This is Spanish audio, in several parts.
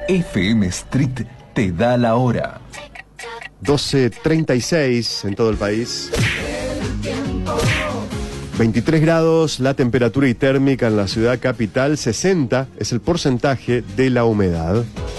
FM Street te da la hora. 12:36 en todo el país. 23 grados la temperatura y térmica en la ciudad capital. 60 es el porcentaje de la humedad.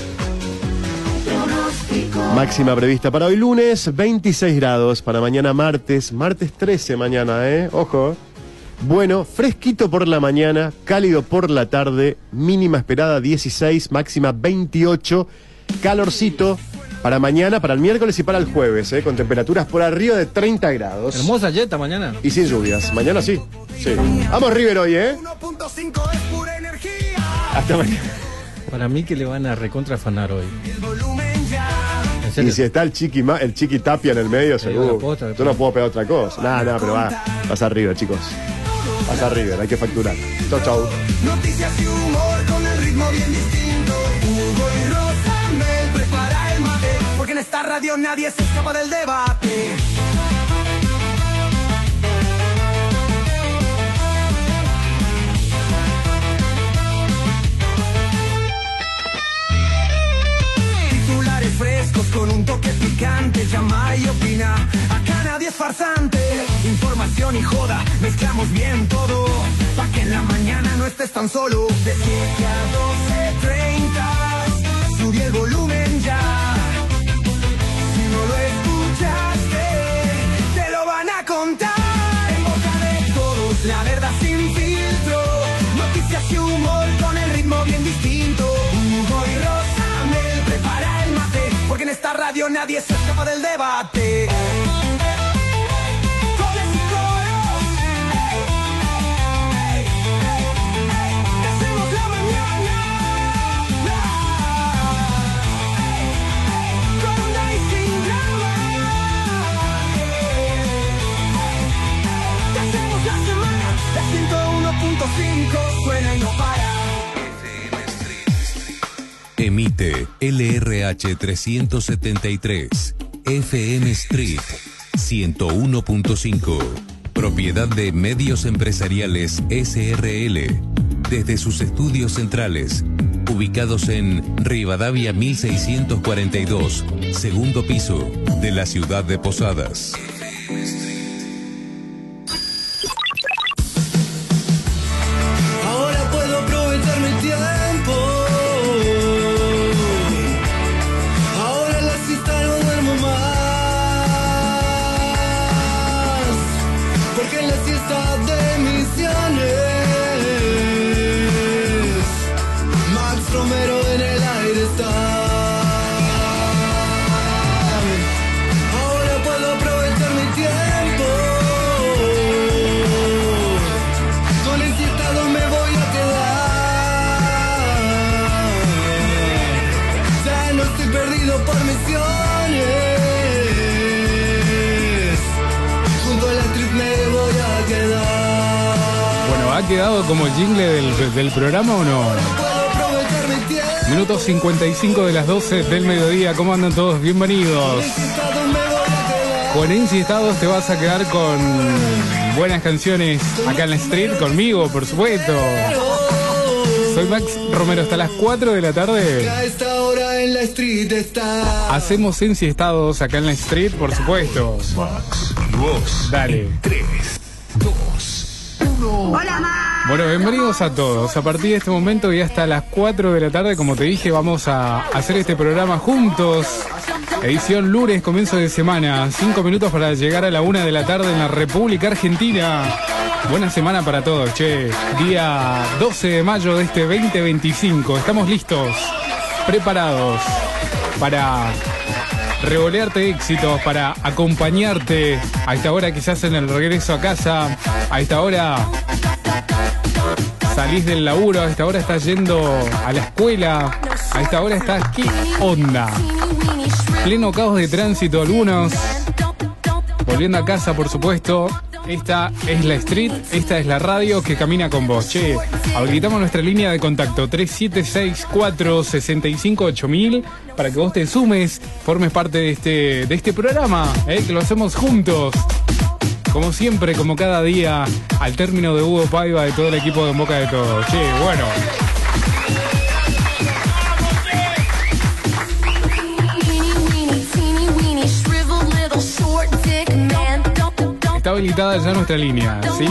Máxima prevista para hoy lunes, 26 grados. Para mañana martes 13 mañana, ojo. Bueno, fresquito por la mañana, cálido por la tarde, mínima esperada 16, máxima 28, calorcito para mañana, para el miércoles y para el jueves, con temperaturas por arriba de 30 grados. Hermosa yeta mañana. Y sin lluvias, mañana sí. Vamos River hoy, Hasta mañana. Para mí que le van a recontrafanar hoy. Y si está el Chiqui Tapia en el medio, seguro. Yo no puedo pegar otra cosa. Nada, pero vas a River, chicos. Vas a River, hay que facturar. Chau. Noticias y humor con el ritmo bien distinto. Hugo y Rosa me prepara el mate, porque en esta radio nadie se escapa del debate. Titulares frescos con un toque picante, llama y opina. Acá nadie es farsante. Información y joda, mezclamos bien todo, pa' que en la mañana no estés tan solo. De 7 a 12:30, subí el volumen ya. Si no lo escuchaste, te lo van a contar. En boca de todos, la verdad sin filtro. Noticias y humor con el ritmo bien distinto. Hugo y Rosa me prepara el mate, porque en esta radio nadie se escapa del debate. Suena y no para. Emite LRH 373 FM Street 101.5. Propiedad de Medios Empresariales SRL. Desde sus estudios centrales, ubicados en Rivadavia 1642, segundo piso, de la ciudad de Posadas. ¿Ha quedado como el jingle del programa o no? Minutos 55 de las 12 del mediodía. ¿Cómo andan todos? Bienvenidos. Con Enciestados te vas a quedar con buenas canciones acá en la street, conmigo, por supuesto. Soy Max Romero, hasta las 4 de la tarde. Hacemos Enciestados acá en la street, por supuesto. Max, vos. Dale. 3, 2, 1. Hola, Max. Bueno, bienvenidos a todos. A partir de este momento y hasta las 4 de la tarde, como te dije, vamos a hacer este programa juntos. Edición lunes, comienzo de semana. 5 minutos para llegar a la 1 de la tarde en la República Argentina. Buena semana para todos, che. Día 12 de mayo de este 2025. Estamos listos, preparados para revolearte éxitos, para acompañarte a esta hora quizás en el regreso a casa. A esta hora salís del laburo, a esta hora estás yendo a la escuela, a esta hora estás... ¿Qué onda? Pleno caos de tránsito algunos. Volviendo a casa, por supuesto. Esta es la street, esta es la radio que camina con vos. Che, habilitamos nuestra línea de contacto 3764-658000 para que vos te sumes, formes parte de este programa, que lo hacemos juntos. Como siempre, como cada día, al término de Hugo Paiva, de todo el equipo de En Boca de Todos. Che, bueno. habilitada ya nuestra línea, ¿sí?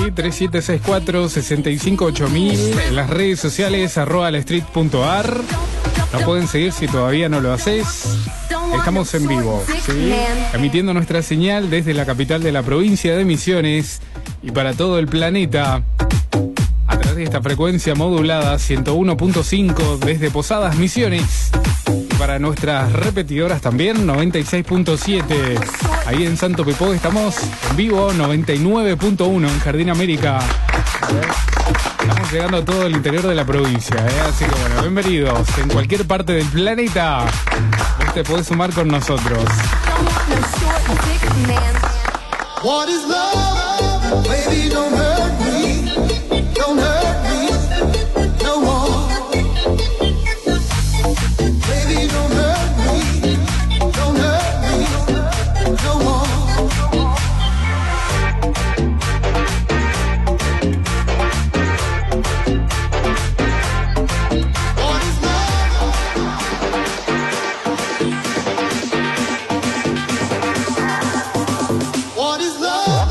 3764-658000, en las redes sociales, @lastreet.ar. Nos pueden seguir si todavía no lo haces. Estamos en vivo, ¿sí? Emitiendo nuestra señal desde la capital de la provincia de Misiones y para todo el planeta a través de esta frecuencia modulada 101.5 desde Posadas Misiones. Y para nuestras repetidoras también 96.7. Ahí en Santo Pepó estamos en vivo 99.1 en Jardín América. Estamos llegando a todo el interior de la provincia, así que bueno, bienvenidos. En cualquier parte del planeta vos te podés sumar con nosotros. What is love? Baby, don't hurt me. Don't hurt me no more. Baby, don't hurt me. Don't hurt me no more. What is love? What is love?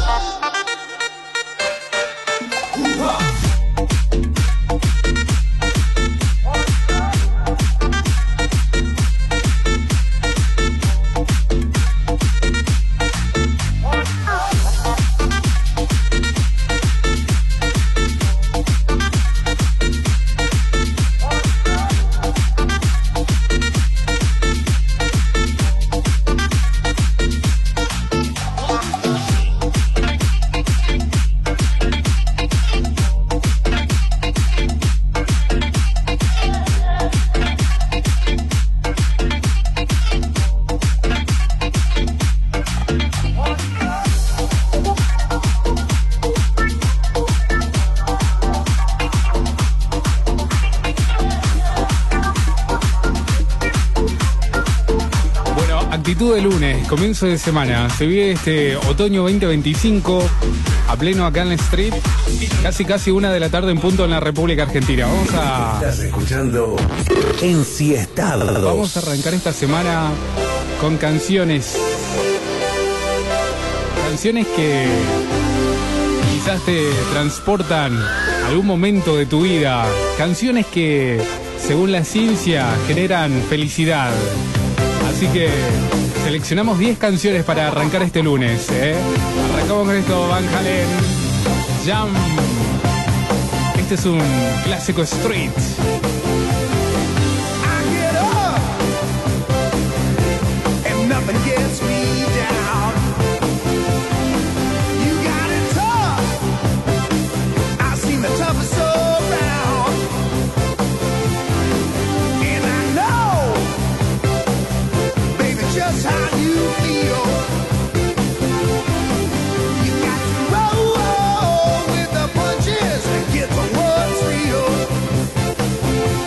Actitud de lunes, comienzo de semana. Se vive este otoño 2025 a pleno acá en la Street. Casi 1 de la tarde en punto en la República Argentina. Estás escuchando Ensiestados. Vamos a arrancar esta semana con canciones. Canciones que quizás te transportan a algún momento de tu vida. Canciones que, según la ciencia, generan felicidad. Así que seleccionamos 10 canciones para arrancar este lunes, Arrancamos con esto, Van Halen, Jam. Este es un clásico street. How you feel. You got to roll with the punches and get to what's real.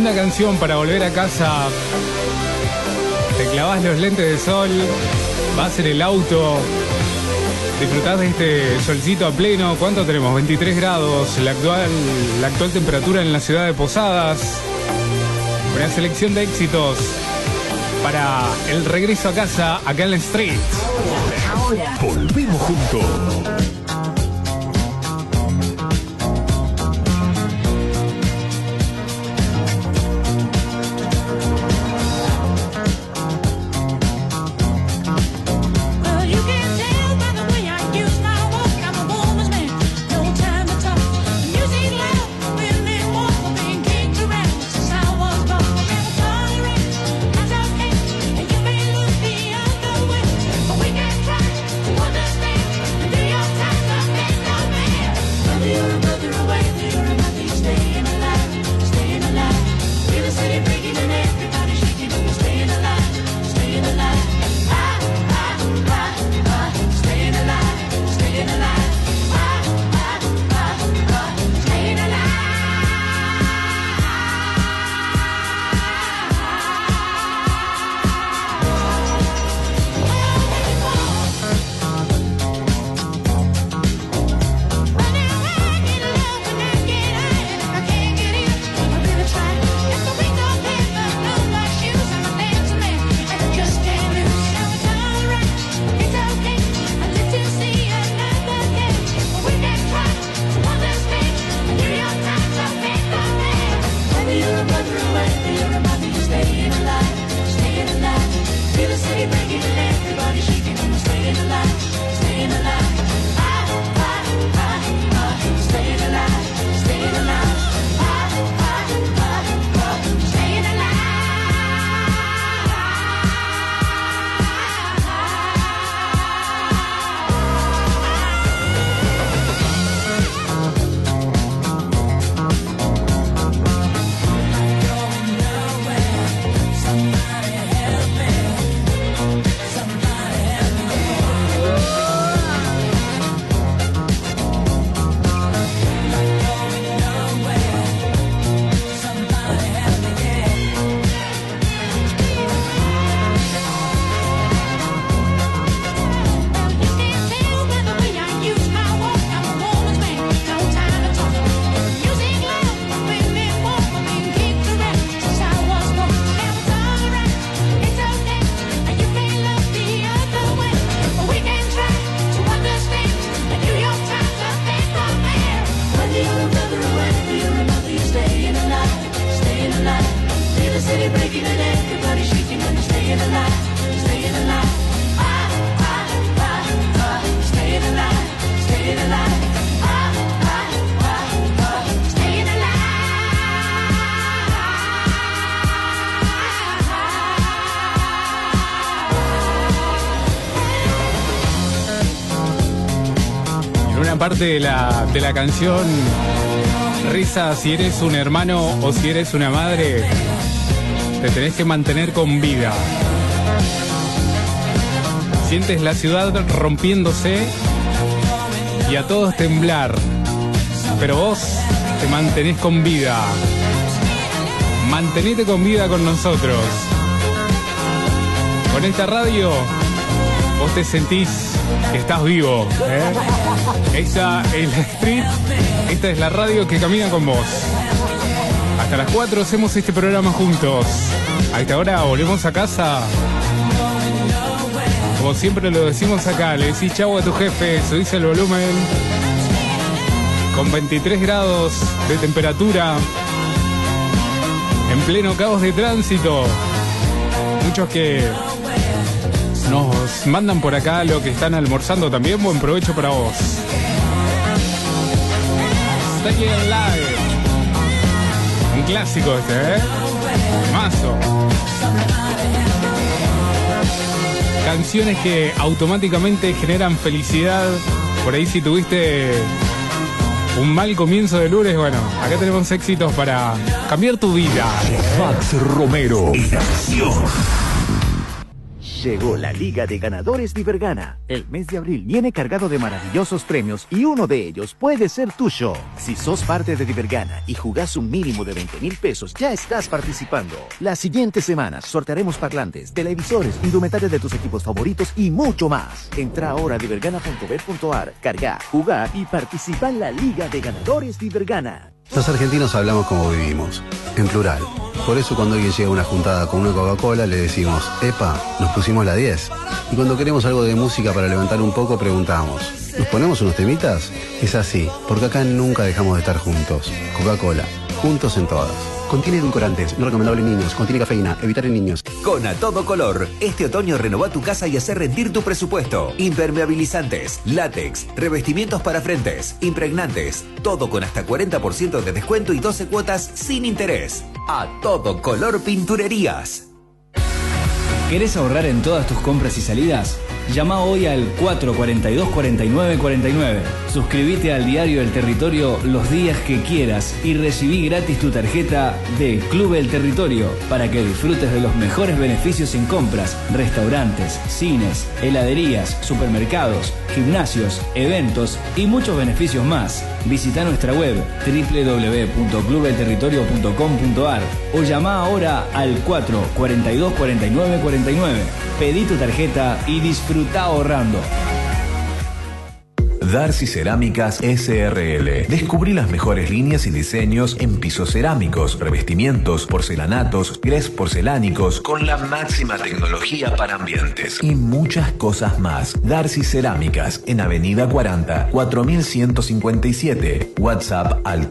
Linda canción para volver a casa. Te clavas los lentes de sol, vas en el auto, disfrutás de este solcito a pleno. ¿Cuánto tenemos? 23 grados, la actual temperatura en la ciudad de Posadas. Una selección de éxitos para el regreso a casa acá en la Street. Ahora volvemos juntos. Parte de la canción, Risa, si eres un hermano o si eres una madre, te tenés que mantener con vida. Sientes la ciudad rompiéndose y a todos temblar, pero vos te mantenés con vida. Mantenete con vida con nosotros. Con esta radio vos te sentís que estás vivo, ¿eh? Esta es la Street, esta es la radio que camina con vos. Hasta las 4 hacemos este programa juntos. A esta hora volvemos a casa. Como siempre lo decimos acá, le decís chau a tu jefe, subís el volumen. Con 23 grados de temperatura, en pleno caos de tránsito. Muchos que nos mandan por acá lo que están almorzando también. Buen provecho para vos. Stay Alive. Un clásico este, ¿eh? Mazo. Canciones que automáticamente generan felicidad. Por ahí si tuviste un mal comienzo de lunes, bueno, acá tenemos éxitos para cambiar tu vida. Max Romero en acción. Llegó la Liga de Ganadores Divergana. El mes de abril viene cargado de maravillosos premios y uno de ellos puede ser tuyo. Si sos parte de Divergana y jugás un mínimo de 20.000 pesos, ya estás participando. Las siguientes semanas sortearemos parlantes, televisores, indumentaria de tus equipos favoritos y mucho más. Entra ahora a divergana.bet.ar, carga, jugá y participa en la Liga de Ganadores Divergana. Los argentinos hablamos como vivimos, en plural. Por eso cuando alguien llega a una juntada con una Coca-Cola le decimos, epa, nos pusimos la 10. Y cuando queremos algo de música para levantar un poco preguntamos, ¿nos ponemos unos temitas? Es así, porque acá nunca dejamos de estar juntos. Coca-Cola, juntos en todas. Contiene edulcorantes, no recomendable en niños, contiene cafeína, evitar en niños. Con A Todo Color, este otoño renová tu casa y hacer rendir tu presupuesto. Impermeabilizantes, látex, revestimientos para frentes, impregnantes, todo con hasta 40% de descuento y 12 cuotas sin interés. A Todo Color Pinturerías. ¿Querés ahorrar en todas tus compras y salidas? Llama hoy al 442-4949. Suscríbete al Diario El Territorio los días que quieras y recibí gratis tu tarjeta de Club El Territorio para que disfrutes de los mejores beneficios en compras, restaurantes, cines, heladerías, supermercados, gimnasios, eventos y muchos beneficios más. Visita nuestra web www.clubelterritorio.com.ar o llama ahora al 442-4949. Pedí tu tarjeta y disfruta ahorrando. Darcy Cerámicas S.R.L. Descubrí las mejores líneas y diseños en pisos cerámicos, revestimientos, porcelanatos, grés porcelánicos, con la máxima tecnología para ambientes y muchas cosas más. Darcy Cerámicas, en Avenida 40, 4157. WhatsApp al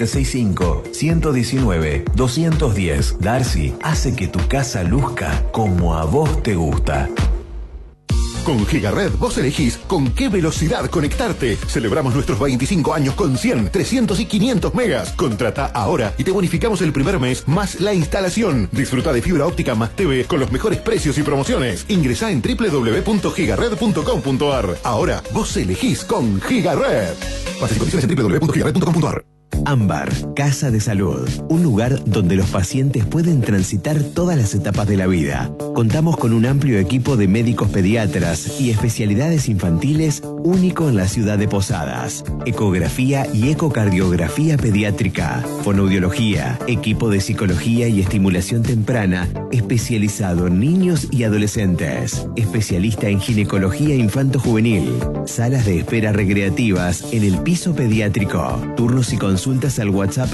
3765-119-210. Darcy hace que tu casa luzca como a vos te gusta. Con Gigared vos elegís con qué velocidad conectarte. Celebramos nuestros 25 años con 100, 300 y 500 megas. Contrata ahora y te bonificamos el primer mes más la instalación. Disfruta de fibra óptica más TV con los mejores precios y promociones. Ingresá en www.gigared.com.ar. Ahora vos elegís con Gigared. Bases y condiciones en www.gigared.com.ar. Ámbar, Casa de Salud, un lugar donde los pacientes pueden transitar todas las etapas de la vida. Contamos con un amplio equipo de médicos pediatras y especialidades infantiles único en la ciudad de Posadas. Ecografía y ecocardiografía pediátrica, fonoaudiología, equipo de psicología y estimulación temprana especializado en niños y adolescentes. Especialista en ginecología infanto-juvenil. Salas de espera recreativas en el piso pediátrico. Turnos y consultas al WhatsApp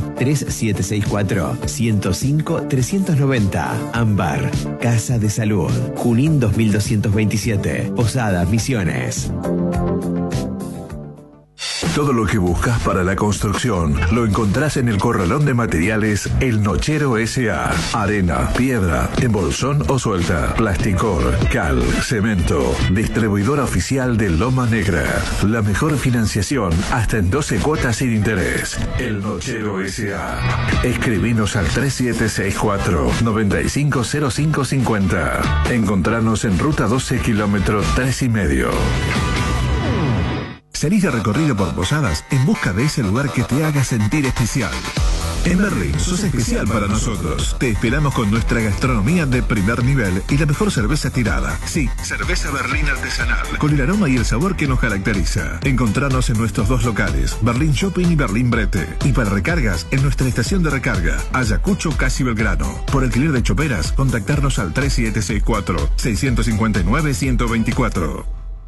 3764-105-390. Ámbar, Casa de Salud, Junín 2227, Posadas, Misiones. Todo lo que buscas para la construcción lo encontrás en el corralón de materiales El Nochero S.A. Arena, piedra, embolsón o suelta, plasticor, cal, cemento. Distribuidora oficial de Loma Negra. La mejor financiación hasta en 12 cuotas sin interés. El Nochero S.A. Escribinos al 3764-950550. Encontranos en ruta 12 kilómetro 3,5. Salís de recorrido por Posadas en busca de ese lugar que te haga sentir especial. En Berlín sos especial para nosotros. Te esperamos con nuestra gastronomía de primer nivel y la mejor cerveza tirada. Sí, cerveza Berlín artesanal, con el aroma y el sabor que nos caracteriza. Encontranos en nuestros dos locales, Berlín Shopping y Berlín Brete. Y para recargas, en nuestra estación de recarga, Ayacucho, Casi Belgrano. Por alquiler de choperas, contactarnos al 3764-659-124.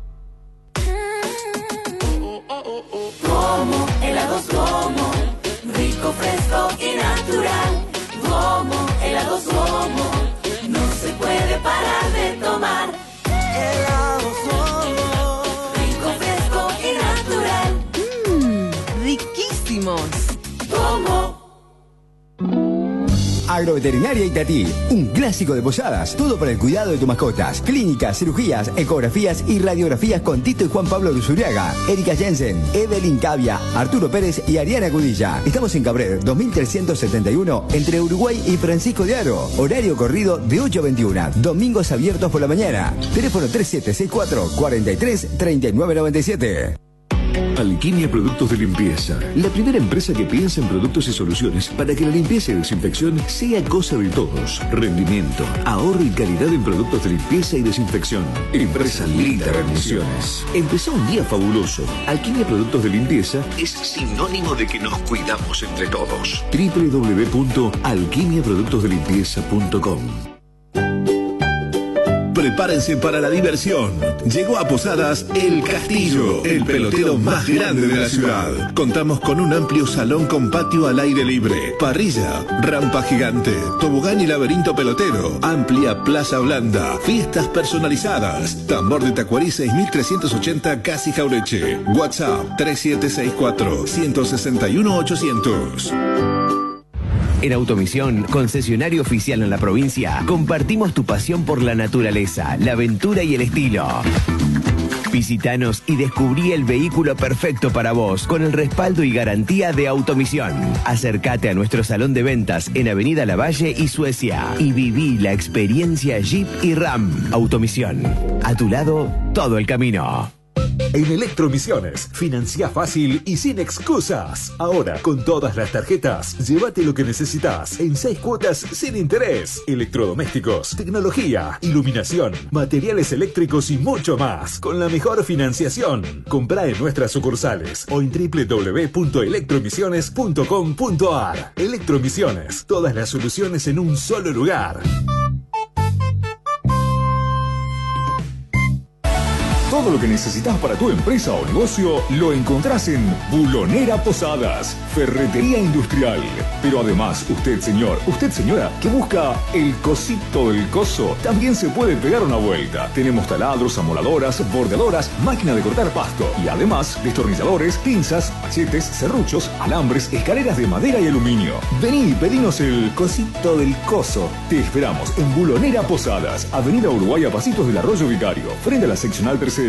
Como, helados Como, rico, fresco y natural. Como, helados Como, no se puede parar de tomar. Helados Como, rico, fresco y natural. Riquísimos. Como. Agroveterinaria Itatí, un clásico de Posadas. Todo para el cuidado de tus mascotas. Clínicas, cirugías, ecografías y radiografías con Tito y Juan Pablo Luzuriaga, Erika Jensen, Evelyn Cavia, Arturo Pérez y Ariana Cudilla. Estamos en Cabrera, 2371, entre Uruguay y Francisco de Aro. Horario corrido de 8 a 21. Domingos abiertos por la mañana. Teléfono 3764 43 3997. Alquimia Productos de Limpieza, la primera empresa que piensa en productos y soluciones para que la limpieza y desinfección sea cosa de todos. Rendimiento, ahorro y calidad en productos de limpieza y desinfección. Empresa líder en misiones. Empezó un día fabuloso. Alquimia Productos de Limpieza es sinónimo de que nos cuidamos entre todos. www.alquimiaproductosdelimpieza.com. Prepárense para la diversión. Llegó a Posadas El Castillo, el pelotero más grande de la ciudad. Contamos con un amplio salón con patio al aire libre, parrilla, rampa gigante, tobogán y laberinto pelotero, amplia plaza blanda, fiestas personalizadas, tambor de Tacuarí 6380 Casi Jaureche. WhatsApp 3764 161 800. En Automisión, concesionario oficial en la provincia, compartimos tu pasión por la naturaleza, la aventura y el estilo. Visítanos y descubrí el vehículo perfecto para vos, con el respaldo y garantía de Automisión. Acércate a nuestro salón de ventas en Avenida Lavalle y Suecia y viví la experiencia Jeep y Ram. Automisión, a tu lado todo el camino. En Electromisiones, financia fácil y sin excusas. Ahora, con todas las tarjetas, llévate lo que necesitas en 6 cuotas sin interés. Electrodomésticos, tecnología, iluminación, materiales eléctricos y mucho más. Con la mejor financiación. Comprá en nuestras sucursales o en www.electromisiones.com.ar. Electromisiones, todas las soluciones en un solo lugar. Todo lo que necesitas para tu empresa o negocio lo encontrás en Bulonera Posadas, ferretería industrial. Pero además, usted señor, usted señora, que busca el cosito del coso, también se puede pegar una vuelta. Tenemos taladros, amoladoras, bordeadoras, máquina de cortar pasto y además destornilladores, pinzas, machetes, serruchos, alambres, escaleras de madera y aluminio. Vení y pedinos el cosito del coso. Te esperamos en Bulonera Posadas, Avenida Uruguay a pasitos del Arroyo Vicario, frente a la seccional tercera.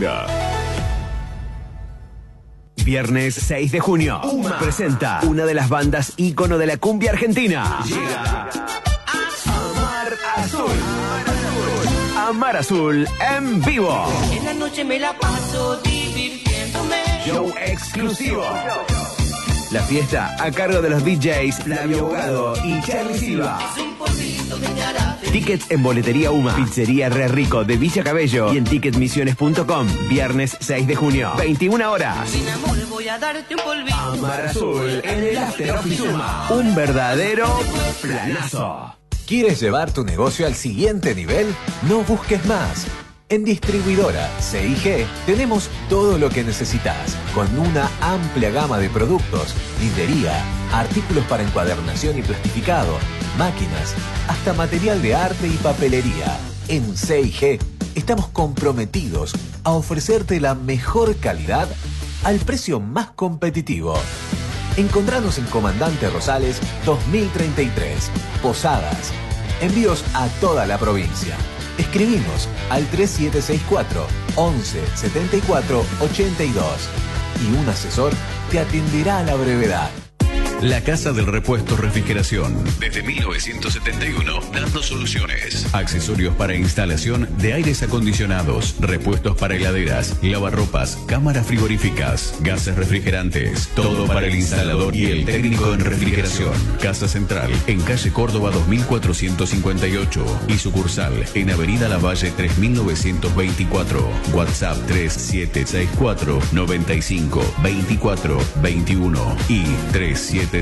Viernes 6 de junio, UMA presenta una de las bandas ícono de la cumbia argentina. Llega Amar Azul. Amar Azul en vivo. En la noche me la paso divirtiéndome. Show exclusivo. La fiesta a cargo de los DJs Flavio Abogado y Charlie Silva. Tickets en Boletería UMA, Pizzería Re Rico de Villa Cabello y en ticketmisiones.com. Viernes 6 de junio, 21 horas. Sin amor voy a darte un polvito. Amar Azul en el After Office UMA. Un verdadero planazo. ¿Quieres llevar tu negocio al siguiente nivel? No busques más. En Distribuidora CIG tenemos todo lo que necesitas, con una amplia gama de productos, lindería, artículos para encuadernación y plastificado, máquinas, hasta material de arte y papelería. En CIG estamos comprometidos a ofrecerte la mejor calidad al precio más competitivo. Encontranos en Comandante Rosales 2033, Posadas. Envíos a toda la provincia. Escribimos al 3764 11 74 82 y un asesor te atenderá a la brevedad. La Casa del Repuesto Refrigeración. Desde 1971, dando soluciones. Accesorios para instalación de aires acondicionados, repuestos para heladeras, lavarropas, cámaras frigoríficas, gases refrigerantes. Todo para el instalador y el técnico en refrigeración. Casa Central, en calle Córdoba 2458 y sucursal en Avenida Lavalle 3924. WhatsApp 3764 95 24 21 y 3764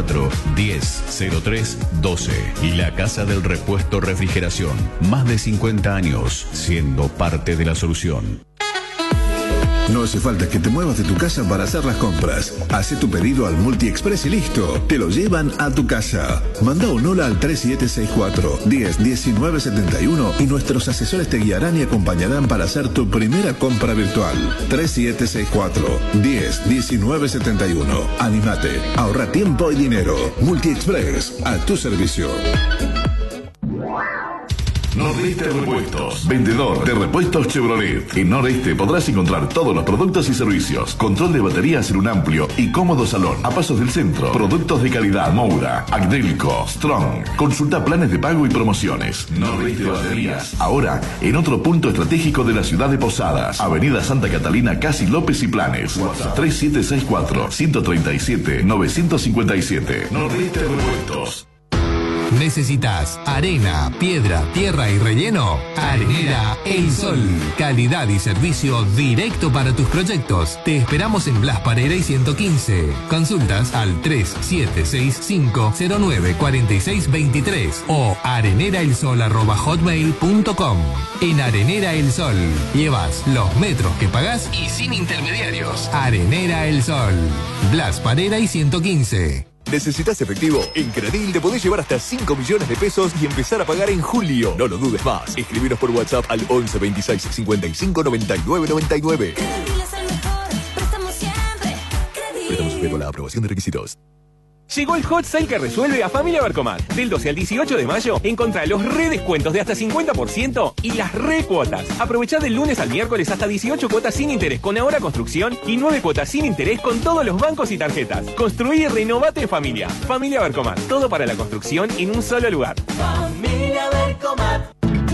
1003 12. La Casa del Repuesto Refrigeración. Más de 50 años siendo parte de la solución. No hace falta que te muevas de tu casa para hacer las compras. Hace tu pedido al Multiexpress y listo. Te lo llevan a tu casa. Manda un hola al 3764 10 19 71 y nuestros asesores te guiarán y acompañarán para hacer tu primera compra virtual. 3764 10 19 71. Anímate, ahorra tiempo y dinero. Multiexpress, a tu servicio. Nordeste Repuestos, vendedor de repuestos Chevrolet. En Nordeste podrás encontrar todos los productos y servicios. Control de baterías en un amplio y cómodo salón a pasos del centro. Productos de calidad Moura, Agdelco, Strong. Consulta planes de pago y promociones. Nordeste Baterías. Ahora en otro punto estratégico de la ciudad de Posadas. Avenida Santa Catalina, Casi López y Planes. WhatsApp 3764-137-957. Nordeste Repuestos. ¿Necesitas arena, piedra, tierra y relleno? Arenera El Sol. Calidad y servicio directo para tus proyectos. Te esperamos en Blas Pareira 115. Consultas al 3765094623 o areneraelsol@hotmail.com. En Arenera El Sol llevas los metros que pagás y sin intermediarios. Arenera El Sol. Blas Pareira 115. ¿Necesitas efectivo? En Credil te podés llevar hasta 5 millones de pesos y empezar a pagar en julio. No lo dudes más. Escribinos por WhatsApp al 11 26 55 99 99. Credil es el mejor, prestamos siempre. Préstamo sujeto a la aprobación de requisitos. Llegó el hot sale que resuelve a Familia Barcomat. Del 12 al 18 de mayo, encontrá los redescuentos de hasta 50% y las recuotas. Aprovechá del lunes al miércoles hasta 18 cuotas sin interés con Ahora Construcción y 9 cuotas sin interés con todos los bancos y tarjetas. Construí y renovate en familia. Familia Barcomat. Todo para la construcción en un solo lugar. Familia Barcomat.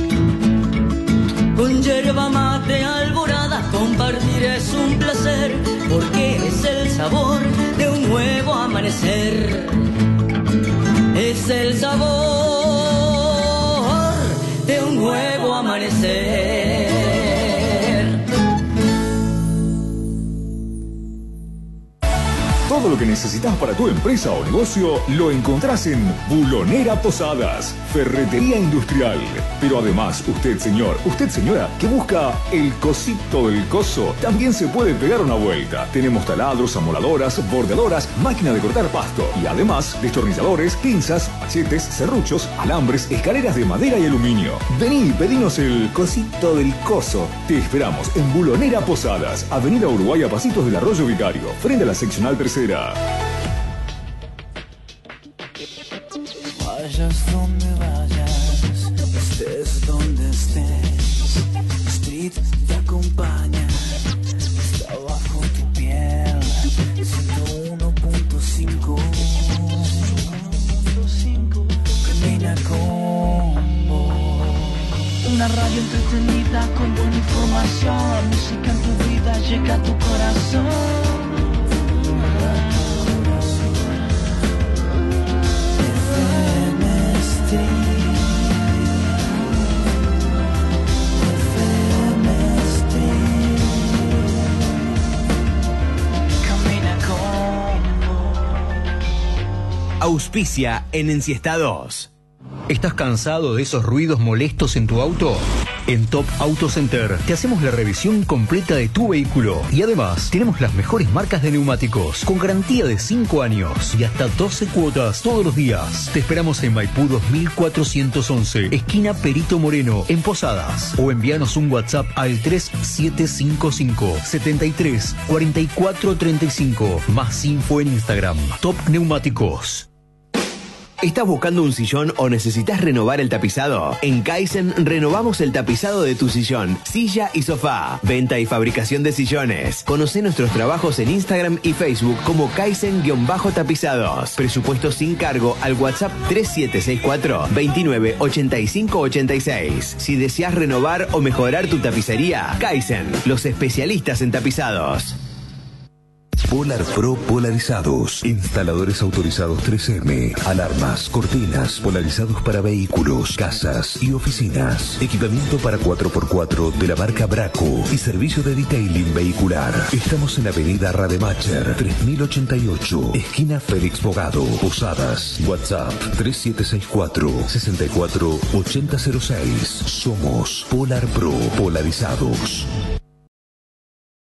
Con yerba mate alborada, compartir es un placer, porque es el sabor de un nuevo amanecer. Es el sabor de un nuevo amanecer. Todo lo que necesitas para tu empresa o negocio lo encontrás en Bulonera Posadas, ferretería industrial. Pero además, usted señor, usted señora, que busca el cosito del coso, también se puede pegar una vuelta. Tenemos taladros, amoladoras, bordeadoras, máquina de cortar pasto y además destornilladores, pinzas, machetes, serruchos, alambres, escaleras de madera y aluminio. Vení y pedinos el cosito del coso. Te esperamos en Bulonera Posadas, Avenida Uruguay a pasitos del Arroyo Vicario, frente a la seccional tercera. Vayas donde vayas, estés donde estés, Street te acompaña, está bajo tu piel, 101.5, camina con vos. Una radio entretenida con buena información, música en tu vida llega a tu corazón. Auspicia en Ensiestados. ¿Estás cansado de esos ruidos molestos en tu auto? En Top Auto Center te hacemos la revisión completa de tu vehículo y además tenemos las mejores marcas de neumáticos con garantía de 5 años y hasta 12 cuotas todos los días. Te esperamos en Maipú 2411, esquina Perito Moreno, en Posadas, o envíanos un WhatsApp al 3755 73 44 35. Más info en Instagram. Top Neumáticos. ¿Estás buscando un sillón o necesitas renovar el tapizado? En Kaizen renovamos el tapizado de tu sillón, silla y sofá. Venta y fabricación de sillones. Conoce nuestros trabajos en Instagram y Facebook como Kaizen-tapizados. Presupuesto sin cargo al WhatsApp 3764 29 85 86. Si deseas renovar o mejorar tu tapicería, Kaizen, los especialistas en tapizados. Polar Pro Polarizados, instaladores autorizados 3M, alarmas, cortinas, polarizados para vehículos, casas y oficinas, equipamiento para 4x4 de la marca Braco y servicio de detailing vehicular. Estamos en Avenida Rademacher 3088, esquina Félix Bogado, Posadas. WhatsApp 3764 64 8006. Somos Polar Pro Polarizados.